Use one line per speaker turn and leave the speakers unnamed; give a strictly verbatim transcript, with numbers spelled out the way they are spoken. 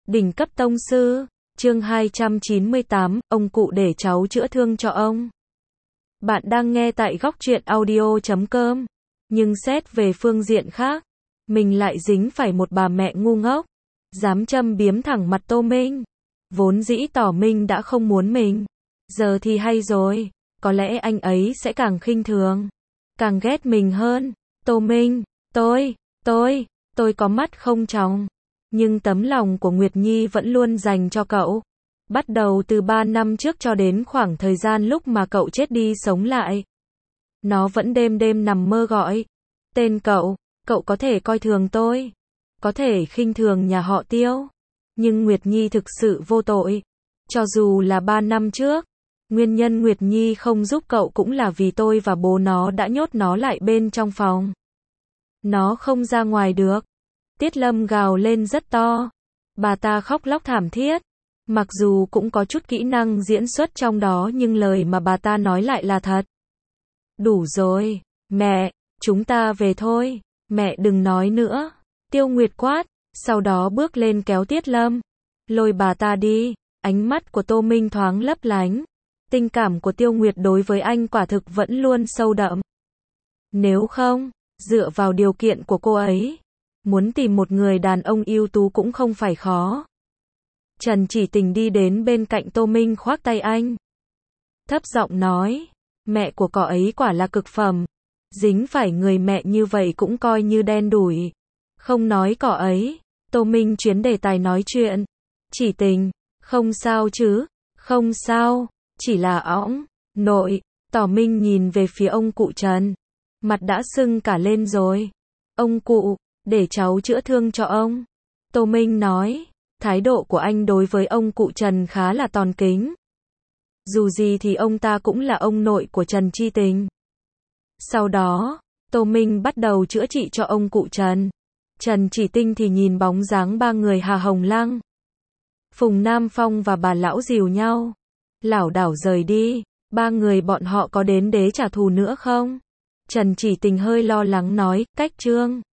Đỉnh cấp tông sư, chương hai trăm chín mươi tám, ông cụ để cháu chữa thương cho ông. Bạn đang nghe tại góc truyện audio chấm com. Nhưng xét về phương diện khác, mình lại dính phải một bà mẹ ngu ngốc, dám châm biếm thẳng mặt Tô Minh. Vốn dĩ tỏ Minh đã không muốn mình, giờ thì hay rồi, có lẽ anh ấy sẽ càng khinh thường, càng ghét mình hơn. Tô Minh, tôi, tôi, tôi có mắt không tròng, nhưng tấm lòng của Nguyệt Nhi vẫn luôn dành cho cậu. Bắt đầu từ ba năm trước cho đến khoảng thời gian lúc mà cậu chết đi sống lại, nó vẫn đêm đêm nằm mơ gọi tên cậu. Cậu có thể coi thường tôi, có thể khinh thường nhà họ Tiêu, nhưng Nguyệt Nhi thực sự vô tội. Cho dù là ba năm trước, nguyên nhân Nguyệt Nhi không giúp cậu cũng là vì tôi và bố nó đã nhốt nó lại bên trong phòng. Nó không ra ngoài được. Tiết Lâm gào lên rất to. Bà ta khóc lóc thảm thiết. Mặc dù cũng có chút kỹ năng diễn xuất trong đó nhưng lời mà bà ta nói lại là thật. Đủ rồi, mẹ, chúng ta về thôi, mẹ đừng nói nữa. Tiêu Nguyệt quát, sau đó bước lên kéo Tiết Lâm, lôi bà ta đi. Ánh mắt của Tô Minh thoáng lấp lánh. Tình cảm của Tiêu Nguyệt đối với anh quả thực vẫn luôn sâu đậm. Nếu không, dựa vào điều kiện của cô ấy, muốn tìm một người đàn ông ưu tú cũng không phải khó. Trần Chỉ Tình đi đến bên cạnh Tô Minh khoác tay anh, thấp giọng nói, mẹ của cậu ấy quả là cực phẩm, dính phải người mẹ như vậy cũng coi như đen đủi. Không nói cậu ấy, Tô Minh chuyển đề tài nói chuyện. Chỉ Tình, không sao chứ? Không sao, chỉ là ỏng, nội. Tỏ Minh nhìn về phía ông cụ Trần, mặt đã sưng cả lên rồi. Ông cụ, để cháu chữa thương cho ông. Tô Minh nói, thái độ của anh đối với ông cụ Trần khá là tòn kính. Dù gì thì ông ta cũng là ông nội của Trần Chi Tình. Sau đó, Tô Minh bắt đầu chữa trị cho ông cụ Trần. Trần Chỉ Tinh thì nhìn bóng dáng ba người Hà Hồng Lăng, Phùng Nam Phong và bà lão dìu nhau, lảo đảo rời đi. Ba người bọn họ có đến đế trả thù nữa không? Trần Chỉ Tình hơi lo lắng nói, cách Trương